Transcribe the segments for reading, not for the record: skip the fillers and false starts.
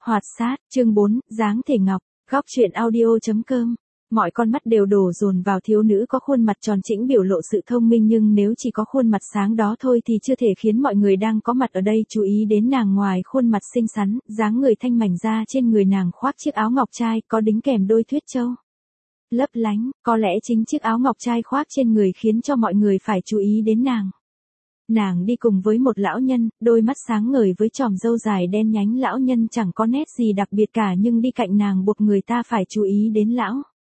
Hoạt sát, chương 4, dáng thể ngọc, góc truyện audio.com. Mọi con mắt đều đổ dồn vào thiếu nữ có khuôn mặt tròn trĩnh biểu lộ sự thông minh, nhưng nếu chỉ có khuôn mặt sáng đó thôi thì chưa thể khiến mọi người đang có mặt ở đây chú ý đến nàng. Ngoài khuôn mặt xinh xắn, dáng người thanh mảnh ra, trên người nàng khoác chiếc áo ngọc trai có đính kèm đôi tuyết châu lấp lánh, có lẽ chính chiếc áo ngọc trai khoác trên người khiến cho mọi người phải chú ý đến nàng. Nàng đi cùng với một lão nhân, đôi mắt sáng ngời với chòm râu dài đen nhánh. Lão nhân chẳng có nét gì đặc biệt cả, nhưng đi cạnh nàng buộc người ta phải chú ý đến lão.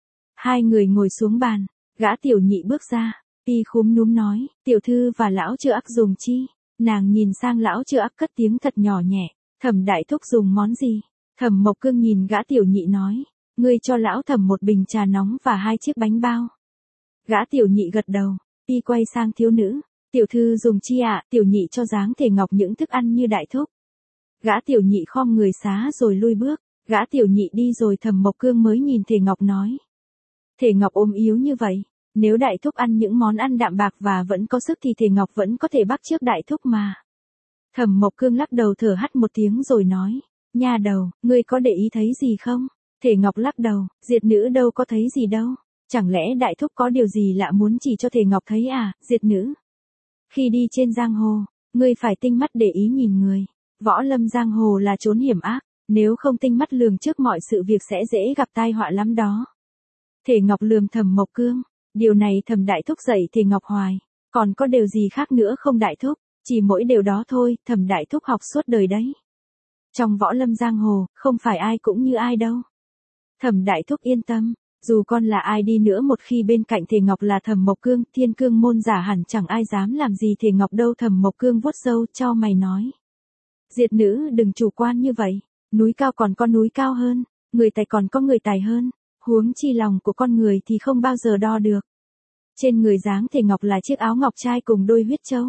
Hai người ngồi xuống bàn, gã tiểu nhị bước ra, y khúm núm nói, tiểu thư và lão chưa ắc dùng chi. Nàng nhìn sang lão chưa ắc cất tiếng thật nhỏ nhẹ, Thẩm đại thúc dùng món gì? Thẩm Mộc Cương nhìn gã tiểu nhị nói, ngươi cho lão Thẩm một bình trà nóng và 2 chiếc bánh bao. Gã tiểu nhị gật đầu, y quay sang thiếu nữ. Tiểu thư dùng chi ạ? Tiểu nhị cho dáng thể ngọc những thức ăn như đại thúc. Gã tiểu nhị khom người xá rồi lui bước. Gã tiểu nhị đi rồi Thẩm Mộc Cương mới nhìn thể ngọc nói. Thể ngọc ốm yếu như vậy, nếu đại thúc ăn những món ăn đạm bạc và vẫn có sức thì thể ngọc vẫn có thể bắt chước đại thúc mà. Thẩm Mộc Cương lắc đầu thở hắt một tiếng rồi nói, nha đầu, ngươi có để ý thấy gì không? Thể ngọc lắc đầu, Diệt nữ đâu có thấy gì đâu. Chẳng lẽ đại thúc có điều gì lạ muốn chỉ cho thể ngọc thấy à? Diệt nữ, khi đi trên giang hồ, ngươi phải tinh mắt để ý nhìn người. Võ lâm giang hồ là chốn hiểm ác, nếu không tinh mắt lường trước mọi sự việc sẽ dễ gặp tai họa lắm đó. Thể ngọc lườm Thẩm Mộc Cương, điều này Thẩm đại thúc dạy thể ngọc hoài, còn có điều gì khác nữa không đại thúc? Chỉ mỗi điều đó thôi, Thẩm đại thúc học suốt đời đấy. Trong võ lâm giang hồ, không phải ai cũng như ai đâu. Thẩm đại thúc yên tâm, dù con là ai đi nữa, một khi bên cạnh thể ngọc là Thẩm Mộc Cương, Thiên Cương môn giả hẳn chẳng ai dám làm gì thể ngọc đâu. Thẩm Mộc Cương vuốt râu chau mày nói, Diệt nữ đừng chủ quan như vậy, núi cao còn có núi cao hơn, người tài còn có người tài hơn, huống chi lòng của con người thì không bao giờ đo được. Trên người dáng thể ngọc là chiếc áo ngọc trai cùng đôi huyết châu,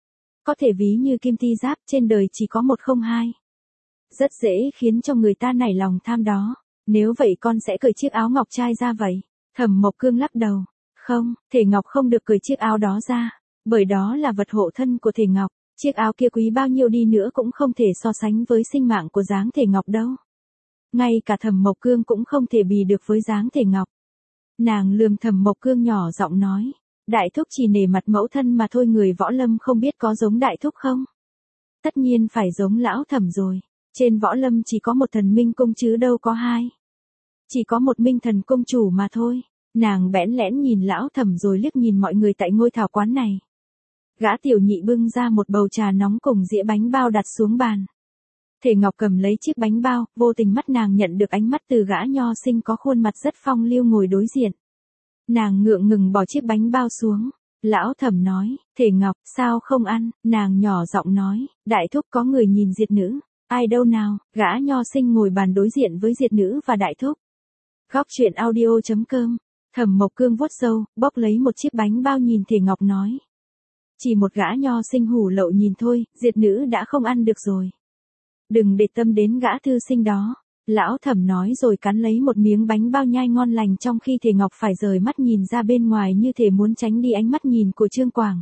có thể ví như kim ti giáp, trên đời chỉ có một không hai, rất dễ khiến cho người ta nảy lòng tham đó. Nếu vậy con sẽ cởi chiếc áo ngọc trai ra vậy? Thẩm Mộc Cương lắc đầu, không, thể ngọc không được cởi chiếc áo đó ra, bởi đó là vật hộ thân của thể ngọc. Chiếc áo kia quý bao nhiêu đi nữa cũng không thể so sánh với sinh mạng của dáng thể ngọc đâu. Ngay cả Thẩm Mộc Cương cũng không thể bì được với dáng thể ngọc. Nàng lườm Thẩm Mộc Cương nhỏ giọng nói, đại thúc chỉ nể mặt mẫu thân mà thôi, người võ lâm không biết có giống đại thúc không? Tất nhiên phải giống lão Thẩm rồi. Trên võ lâm chỉ có một thần minh cung chứ đâu có hai. Chỉ có một minh thần cung chủ mà thôi. Nàng bẽn lẽn nhìn lão Thẩm rồi liếc nhìn mọi người tại ngôi thảo quán này. Gã tiểu nhị bưng ra một bầu trà nóng cùng dĩa bánh bao đặt xuống bàn. Thể ngọc cầm lấy chiếc bánh bao, vô tình mắt nàng nhận được ánh mắt từ gã nho sinh có khuôn mặt rất phong lưu ngồi đối diện. Nàng ngượng ngừng bỏ chiếc bánh bao xuống. Lão Thẩm nói, thể ngọc, sao không ăn? Nàng nhỏ giọng nói, đại thúc có người nhìn Diệt nữ. Ai đâu nào? Gã nho sinh ngồi bàn đối diện với Diệt nữ và đại thúc. Góc truyện audio.com. Thẩm Mộc Cương vuốt râu, bóc lấy một chiếc bánh bao nhìn thể ngọc nói. Chỉ một gã nho sinh hủ lậu nhìn thôi, Diệt nữ đã không ăn được rồi. Đừng để tâm đến gã thư sinh đó. Lão Thẩm nói rồi cắn lấy một miếng bánh bao nhai ngon lành, trong khi thể ngọc phải rời mắt nhìn ra bên ngoài như thể muốn tránh đi ánh mắt nhìn của Trương Quảng.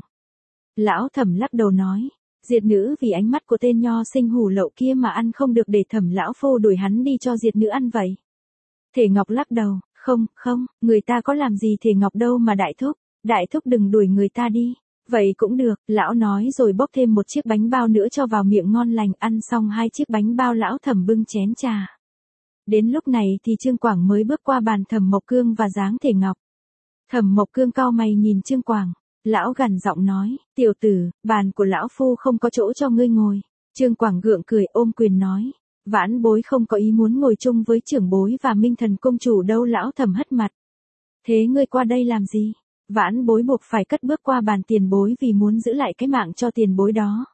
Lão Thẩm lắc đầu nói, Diệt nữ vì ánh mắt của tên nho sinh hủ lậu kia mà ăn không được, để Thẩm lão phu đuổi hắn đi cho Diệt nữ ăn vậy. Thể ngọc lắc đầu, không, người ta có làm gì thể ngọc đâu mà đại thúc đừng đuổi người ta đi. Vậy cũng được, lão nói rồi bốc thêm một chiếc bánh bao nữa cho vào miệng ngon lành. Ăn xong 2 chiếc bánh bao, lão Thẩm bưng chén trà. Đến lúc này thì Trương Quảng mới bước qua bàn Thẩm Mộc Cương và dáng thể ngọc. Thẩm Mộc Cương cau mày nhìn Trương Quảng. Lão gằn giọng nói, tiểu tử, bàn của lão phu không có chỗ cho ngươi ngồi. Trương Quảng gượng cười ôm quyền nói, vãn bối không có ý muốn ngồi chung với trưởng bối và minh thần công chủ đâu. Lão Thẩm hất mặt. Thế ngươi qua đây làm gì? Vãn bối buộc phải cất bước qua bàn tiền bối vì muốn giữ lại cái mạng cho tiền bối đó.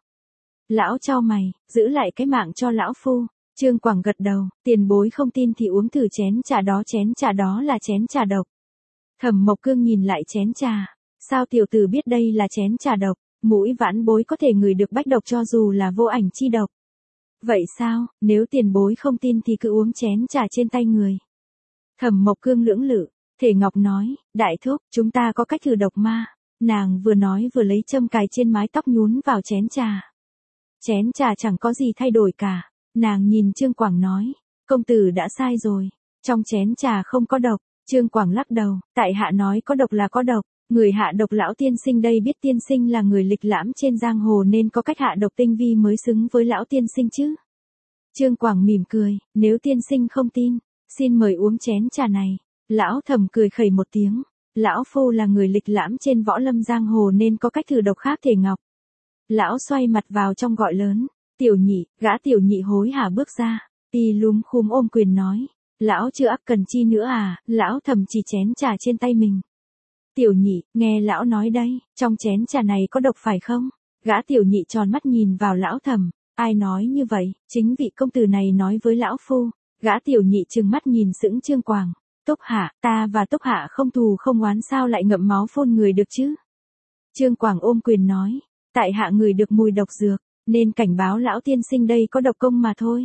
Lão chau mày, giữ lại cái mạng cho lão phu. Trương Quảng gật đầu, tiền bối không tin thì uống thử chén trà đó là chén trà độc. Thẩm Mộc Cương nhìn lại chén trà. Sao tiểu tử biết đây là chén trà độc? Mũi vãn bối có thể ngửi được bách độc cho dù là vô ảnh chi độc. Vậy sao, nếu tiền bối không tin thì cứ uống chén trà trên tay người. Thẩm Mộc Cương lưỡng lự. Thể ngọc nói, đại thúc, chúng ta có cách thử độc ma. Nàng vừa nói vừa lấy châm cài trên mái tóc nhún vào chén trà. Chén trà chẳng có gì thay đổi cả. Nàng nhìn Trương Quảng nói, công tử đã sai rồi, trong chén trà không có độc. Trương Quảng lắc đầu, tại hạ nói có độc là có độc, người hạ độc lão tiên sinh đây biết tiên sinh là người lịch lãm trên giang hồ nên có cách hạ độc tinh vi mới xứng với lão tiên sinh chứ. Trương Quảng mỉm cười, nếu tiên sinh không tin, xin mời uống chén trà này. Lão Thẩm cười khẩy một tiếng, lão phu là người lịch lãm trên võ lâm giang hồ nên có cách thử độc khác thể ngọc. Lão xoay mặt vào trong gọi lớn, Tiểu Nhị, gã Tiểu Nhị hối hả bước ra, y lúm khúm ôm quyền nói, lão chưa ắt cần chi nữa à, lão Thẩm chỉ chén trà trên tay mình. Tiểu Nhị, nghe lão nói đây, trong chén trà này có độc phải không? Gã Tiểu Nhị tròn mắt nhìn vào lão Thẩm, ai nói như vậy, chính vị công tử này nói với lão phu. Gã Tiểu Nhị trừng mắt nhìn sững Trương Quảng, Túc Hạ, ta và Túc Hạ không thù không oán sao lại ngậm máu phun người được chứ? Trương Quảng ôm quyền nói, tại hạ người được mùi độc dược, nên cảnh báo lão tiên sinh đây có độc công mà thôi.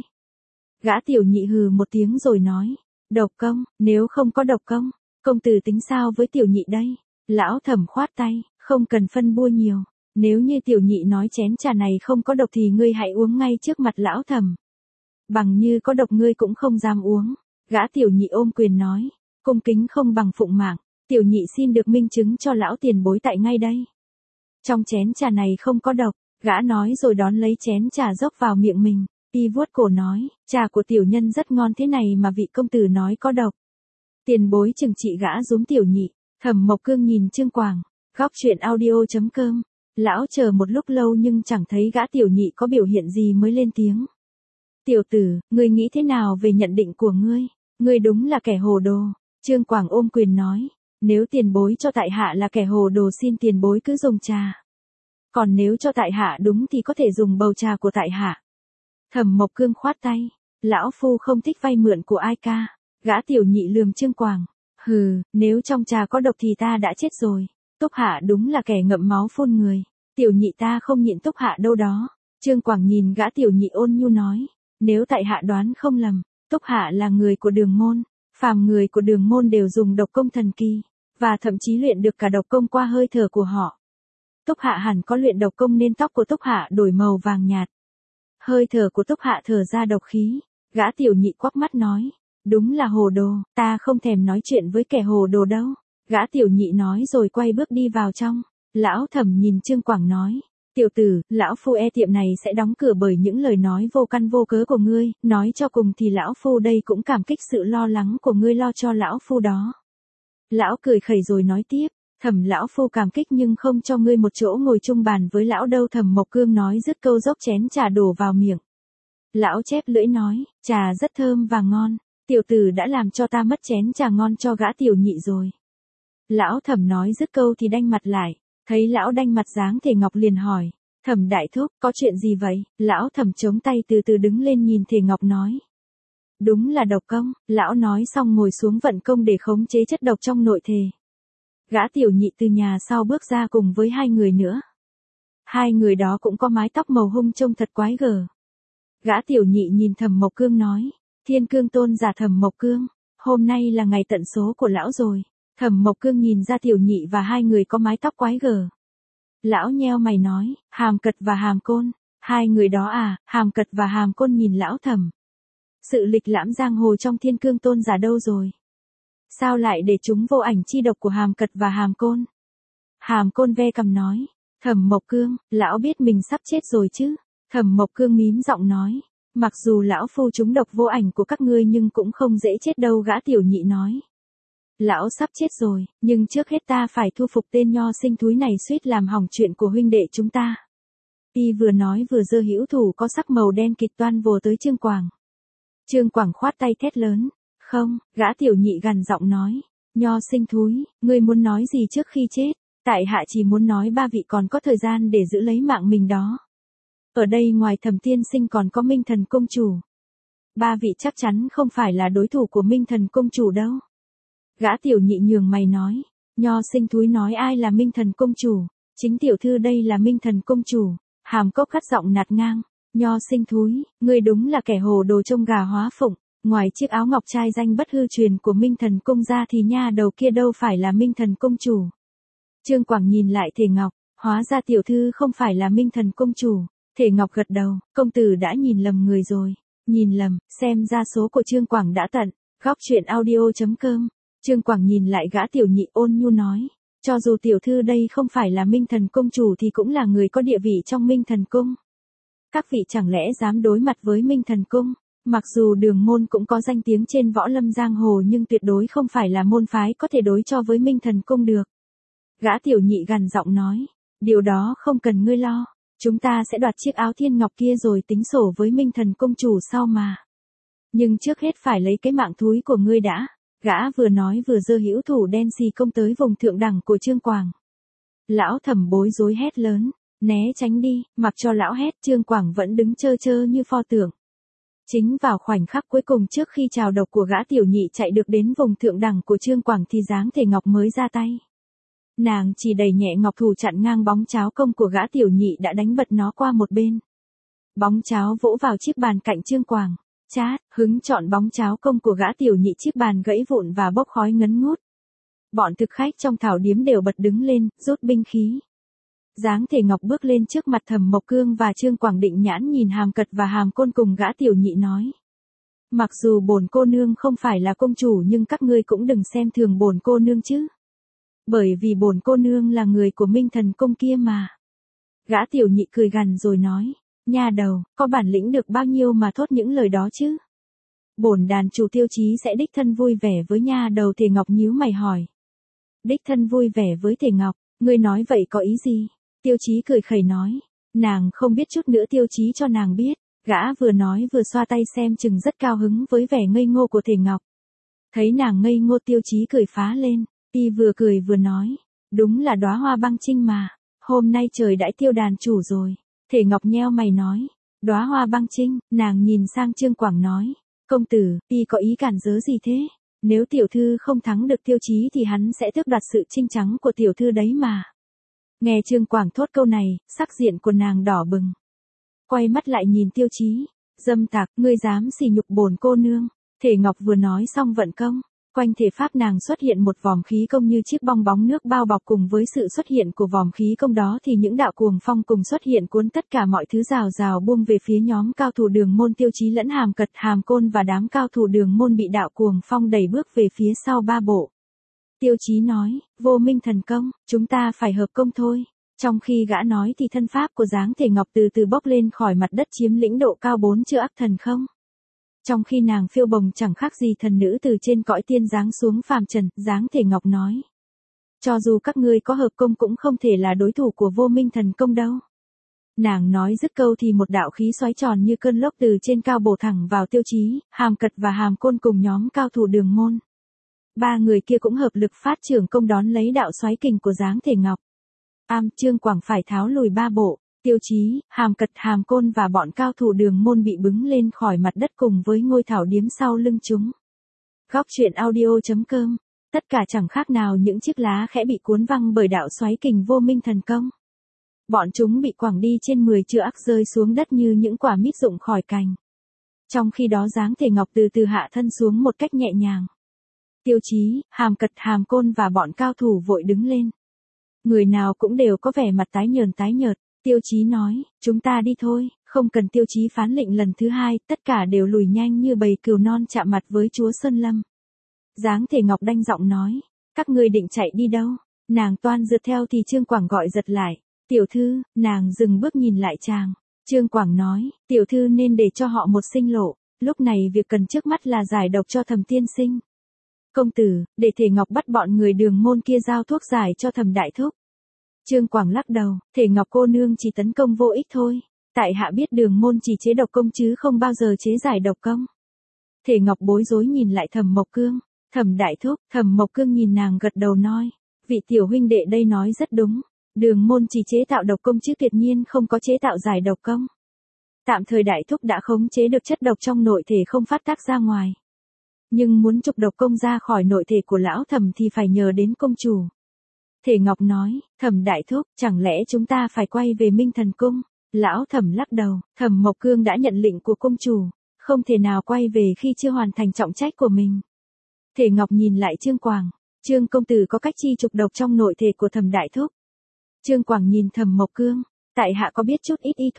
Gã Tiểu Nhị hừ một tiếng rồi nói, độc công, nếu không có độc công, công tử tính sao với Tiểu Nhị đây? Lão Thẩm khoát tay, không cần phân bua nhiều, nếu như Tiểu Nhị nói chén trà này không có độc thì ngươi hãy uống ngay trước mặt lão Thẩm. Bằng như có độc ngươi cũng không dám uống. Gã Tiểu Nhị ôm quyền nói, cung kính không bằng phụng mạng, Tiểu Nhị xin được minh chứng cho lão tiền bối tại ngay đây. Trong chén trà này không có độc, gã nói rồi đón lấy chén trà dốc vào miệng mình, y vuốt cổ nói, trà của tiểu nhân rất ngon thế này mà vị công tử nói có độc. Tiền bối trừng trị gã giúm Tiểu Nhị. Thẩm Mộc Cương nhìn Trương Quảng, góc chuyện audio.com. Lão chờ một lúc lâu nhưng chẳng thấy gã Tiểu Nhị có biểu hiện gì mới lên tiếng. Tiểu tử, ngươi nghĩ thế nào về nhận định của ngươi? Ngươi đúng là kẻ hồ đồ. Trương Quảng ôm quyền nói, nếu tiền bối cho tại hạ là kẻ hồ đồ xin tiền bối cứ dùng trà. Còn nếu cho tại hạ đúng thì có thể dùng bầu trà của tại hạ. Thẩm Mộc Cương khoát tay, lão phu không thích vay mượn của ai ca. Gã Tiểu Nhị lườm Trương Quảng, hừ, nếu trong trà có độc thì ta đã chết rồi. Túc Hạ đúng là kẻ ngậm máu phun người. Tiểu Nhị ta không nhịn Túc Hạ đâu đó. Trương Quảng nhìn gã Tiểu Nhị ôn nhu nói, nếu tại hạ đoán không lầm, Túc Hạ là người của Đường môn, phàm người của Đường môn đều dùng độc công thần kỳ, và thậm chí luyện được cả độc công qua hơi thở của họ. Túc Hạ hẳn có luyện độc công nên tóc của Túc Hạ đổi màu vàng nhạt. Hơi thở của Túc Hạ thở ra độc khí. Gã Tiểu Nhị quắc mắt nói, đúng là hồ đồ, ta không thèm nói chuyện với kẻ hồ đồ đâu. Gã Tiểu Nhị nói rồi quay bước đi vào trong. Lão Thẩm nhìn Trương Quảng nói, tiểu tử, lão phu e tiệm này sẽ đóng cửa bởi những lời nói vô căn vô cớ của ngươi, nói cho cùng thì lão phu đây cũng cảm kích sự lo lắng của ngươi lo cho lão phu đó. Lão cười khẩy rồi nói tiếp, Thẩm lão phu cảm kích nhưng không cho ngươi một chỗ ngồi chung bàn với lão đâu. Thẩm Mộc Cương nói dứt câu dốc chén trà đổ vào miệng. Lão chép lưỡi nói, trà rất thơm và ngon, tiểu tử đã làm cho ta mất chén trà ngon cho gã Tiểu Nhị rồi. Lão Thẩm nói dứt câu thì đanh mặt lại, thấy lão đanh mặt dáng Thể Ngọc liền hỏi, Thẩm đại thúc, có chuyện gì vậy? Lão Thẩm chống tay từ từ đứng lên nhìn Thể Ngọc nói, đúng là độc công. Lão nói xong ngồi xuống vận công để khống chế chất độc trong nội thể. Gã Tiểu Nhị từ nhà sau bước ra cùng với hai người nữa. Hai người đó cũng có mái tóc màu hung trông thật quái gở. Gã Tiểu Nhị nhìn Thẩm Mộc Cương nói, Thiên Cương tôn giả Thẩm Mộc Cương, hôm nay là ngày tận số của lão rồi. Thẩm Mộc Cương nhìn ra Tiểu Nhị và hai người có mái tóc quái gở. Lão nheo mày nói, Hàm Cật và Hàm Côn. Hai người đó à? Hàm Cật và Hàm Côn nhìn lão Thẩm. Sự lịch lãm giang hồ trong Thiên Cương tôn giả đâu rồi? Sao lại để chúng vô ảnh chi độc của Hàm Cật và Hàm Côn? Hàm Côn ve cằm nói, Thẩm Mộc Cương, lão biết mình sắp chết rồi chứ? Thẩm Mộc Cương mím giọng nói, mặc dù lão phu trúng độc vô ảnh của các ngươi nhưng cũng không dễ chết đâu. Gã Tiểu Nhị nói, lão sắp chết rồi, nhưng trước hết ta phải thu phục tên nho sinh thúi này suýt làm hỏng chuyện của huynh đệ chúng ta. Y vừa nói vừa giơ hữu thủ có sắc màu đen kịt toan vồ tới Trương Quảng. Trương Quảng khoát tay thét lớn, không. Gã Tiểu Nhị gằn giọng nói, nho sinh thúi, ngươi muốn nói gì trước khi chết? Tại hạ chỉ muốn nói ba vị còn có thời gian để giữ lấy mạng mình đó. Ở đây ngoài Thẩm tiên sinh còn có Minh Thần công chủ. Ba vị chắc chắn không phải là đối thủ của Minh Thần công chủ đâu. Gã Tiểu Nhị nhường mày nói, nho sinh thúi nói ai là Minh Thần công chủ? Chính tiểu thư đây là Minh Thần công chủ. Hàm Cốc cắt giọng nạt ngang, nho sinh thúi, ngươi đúng là kẻ hồ đồ trông gà hóa phụng. Ngoài chiếc áo ngọc trai danh bất hư truyền của Minh Thần công ra thì nha đầu kia đâu phải là Minh Thần công chủ. Trương Quảng nhìn lại Thể Ngọc, hóa ra tiểu thư không phải là Minh Thần công chủ. Thể Ngọc gật đầu, công tử đã nhìn lầm người rồi. Nhìn lầm, xem ra số của Trương Quảng đã tận. Góc chuyện audio.com. Trương Quảng nhìn lại gã tiểu nhị ôn nhu nói. Cho dù tiểu thư đây không phải là Minh Thần Cung chủ thì cũng là người có địa vị trong Minh Thần Cung. Các vị chẳng lẽ dám đối mặt với Minh Thần Cung? Mặc dù Đường môn cũng có danh tiếng trên võ lâm giang hồ nhưng tuyệt đối không phải là môn phái có thể đối cho với Minh Thần Cung được. Gã tiểu nhị gằn giọng nói. Điều đó không cần ngươi lo. Chúng ta sẽ đoạt chiếc áo thiên ngọc kia rồi tính sổ với Minh Thần Cung chủ sau mà. Nhưng trước hết phải lấy cái mạng thúi của ngươi đã. Gã vừa nói vừa giơ hữu thủ đen xì công tới vùng thượng đẳng của Trương Quảng. Lão Thẩm bối rối hét lớn. Né tránh đi, mặc cho lão hét Trương Quảng vẫn đứng trơ trơ như pho tượng. Chính vào khoảnh khắc cuối cùng trước khi trào độc của gã tiểu nhị chạy được đến vùng thượng đẳng của Trương Quảng thì dáng thể ngọc mới ra tay. Nàng chỉ đẩy nhẹ ngọc thủ chặn ngang bóng cháo công của gã tiểu nhị đã đánh bật nó qua một bên. Bóng cháo vỗ vào chiếc bàn cạnh Trương Quảng. Chát, hứng chọn bóng cháo công của gã tiểu nhị chiếc bàn gãy vụn và bốc khói ngấn ngút. Bọn thực khách trong thảo điếm đều bật đứng lên, rút binh khí. Dáng thể ngọc bước lên trước mặt Thẩm Mộc Cương và Trương Quảng định nhãn nhìn Hàm Cật và Hàm Côn cùng gã tiểu nhị nói. Mặc dù bổn cô nương không phải là công chủ nhưng các ngươi cũng đừng xem thường bổn cô nương chứ. Bởi vì bổn cô nương là người của Minh Thần Cung kia mà. Gã tiểu nhị cười gằn rồi nói. Nha đầu, có bản lĩnh được bao nhiêu mà thốt những lời đó chứ? Bổn đàn chủ Tiêu Chí sẽ đích thân vui vẻ với nha đầu. Thể Ngọc nhíu mày hỏi. Đích thân vui vẻ với Thể Ngọc, ngươi nói vậy có ý gì? Tiêu Chí cười khẩy nói. Nàng không biết chút nữa Tiêu Chí cho nàng biết. Gã vừa nói vừa xoa tay xem chừng rất cao hứng với vẻ ngây ngô của Thể Ngọc. Thấy nàng ngây ngô Tiêu Chí cười phá lên. Y vừa cười vừa nói. Đúng là đóa hoa băng trinh mà. Hôm nay trời đãi Tiêu đàn chủ rồi. Thể Ngọc nheo mày nói. Đóa hoa băng trinh, nàng nhìn sang Trương Quảng nói. Công tử, y có ý cản rỡ gì thế? Nếu tiểu thư không thắng được Tiêu Chí thì hắn sẽ tước đoạt sự trinh trắng của tiểu thư đấy mà. Nghe Trương Quảng thốt câu này, sắc diện của nàng đỏ bừng. Quay mắt lại nhìn Tiêu Chí. Dâm tặc, ngươi dám sỉ nhục bổn cô nương. Thể Ngọc vừa nói xong vận công. Quanh thể pháp nàng xuất hiện một vòm khí công như chiếc bong bóng nước bao bọc, cùng với sự xuất hiện của vòm khí công đó thì những đạo cuồng phong cùng xuất hiện cuốn tất cả mọi thứ rào rào buông về phía nhóm cao thủ Đường môn. Tiêu Chí lẫn Hàm Cật, Hàm Côn và đám cao thủ Đường môn bị đạo cuồng phong đẩy bước về phía sau ba bộ. Tiêu Chí nói, vô Minh Thần Công, chúng ta phải hợp công thôi. Trong khi gã nói thì thân pháp của dáng thể ngọc từ từ bốc lên khỏi mặt đất chiếm lĩnh độ cao 4 chữ ác thần không. Trong khi nàng phiêu bồng chẳng khác gì thần nữ từ trên cõi tiên giáng xuống phàm trần, dáng thể ngọc nói. Cho dù các ngươi có hợp công cũng không thể là đối thủ của vô Minh Thần Công đâu. Nàng nói dứt câu thì một đạo khí xoáy tròn như cơn lốc từ trên cao bổ thẳng vào Tiêu Chí, Hàm Cật và Hàm Côn cùng nhóm cao thủ Đường môn. Ba người kia cũng hợp lực phát trưởng công đón lấy đạo xoáy kình của dáng thể ngọc. Trương Quảng phải tháo lùi ba bộ. Tiêu Chí, Hàm Cật, Hàm Côn và bọn cao thủ Đường môn bị bứng lên khỏi mặt đất cùng với ngôi thảo điếm sau lưng chúng. Góc chuyện audio.com. Tất cả chẳng khác nào những chiếc lá khẽ bị cuốn văng bởi đạo xoáy kình vô Minh Thần Công. Bọn chúng bị quẳng đi trên 10 chữ ác rơi xuống đất như những quả mít rụng khỏi cành. Trong khi đó dáng thể ngọc từ từ hạ thân xuống một cách nhẹ nhàng. Tiêu Chí, Hàm Cật, Hàm Côn và bọn cao thủ vội đứng lên. Người nào cũng đều có vẻ mặt tái nhợt. Tiêu Chí nói, chúng ta đi thôi. Không cần Tiêu Chí phán lệnh lần thứ hai, tất cả đều lùi nhanh như bầy cừu non chạm mặt với chúa Sơn Lâm. Dáng thể ngọc đanh giọng nói, các ngươi định chạy đi đâu? Nàng toan rượt theo thì Trương Quảng gọi giật lại. Tiểu thư, nàng dừng bước nhìn lại chàng. Trương Quảng nói, tiểu thư nên để cho họ một sinh lộ. Lúc này việc cần trước mắt là giải độc cho Thẩm tiên sinh. Công tử, để Thể Ngọc bắt bọn người Đường môn kia giao thuốc giải cho Thẩm đại thúc. Trương Quảng lắc đầu, Thể Ngọc cô nương chỉ tấn công vô ích thôi. Tại hạ biết Đường môn chỉ chế độc công chứ không bao giờ chế giải độc công. Thể Ngọc bối rối nhìn lại Thẩm Mộc Cương. Thẩm đại thúc, Thẩm Mộc Cương nhìn nàng gật đầu nói. Vị tiểu huynh đệ đây nói rất đúng. Đường môn chỉ chế tạo độc công chứ tuyệt nhiên không có chế tạo giải độc công. Tạm thời đại thúc đã khống chế được chất độc trong nội thể không phát tác ra ngoài. Nhưng muốn trục độc công ra khỏi nội thể của lão Thẩm thì phải nhờ đến công chủ. Thể Ngọc nói, Thẩm đại thúc, chẳng lẽ chúng ta phải quay về Minh Thần Cung? Lão Thẩm lắc đầu, Thẩm Mộc Cương đã nhận lệnh của công chủ, không thể nào quay về khi chưa hoàn thành trọng trách của mình. Thể Ngọc nhìn lại Trương Quảng, Trương công tử có cách chi trục độc trong nội thể của Thẩm đại thúc. Trương Quảng nhìn Thẩm Mộc Cương, tại hạ có biết chút ít y thuật,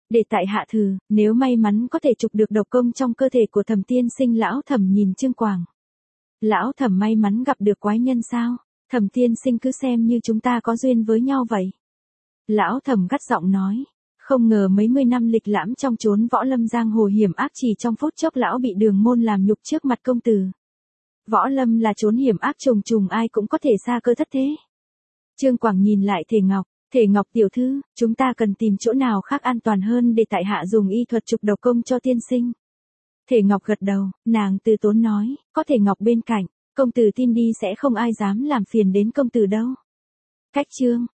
Để tại hạ thử, nếu may mắn có thể trục được độc công trong cơ thể của Thẩm tiên sinh. Lão Thẩm nhìn Trương Quảng. Lão Thẩm may mắn gặp được quái nhân sao? Thẩm tiên sinh cứ xem như chúng ta có duyên với nhau vậy. Lão Thẩm gắt giọng nói. Không ngờ mấy mươi năm lịch lãm trong chốn võ lâm giang hồ hiểm ác, chỉ trong phút chốc lão bị Đường Môn làm nhục trước mặt công tử. Võ lâm là chốn hiểm ác trùng trùng, ai cũng có thể sa cơ thất thế. Trương Quảng nhìn lại Thể Ngọc. Thể Ngọc tiểu thư, chúng ta cần tìm chỗ nào khác an toàn hơn để tại hạ dùng y thuật trục độc công cho tiên sinh. Thể Ngọc gật đầu, nàng từ tốn nói, có Thể Ngọc bên cạnh, công tử tin đi sẽ không ai dám làm phiền đến công tử đâu. Cách chương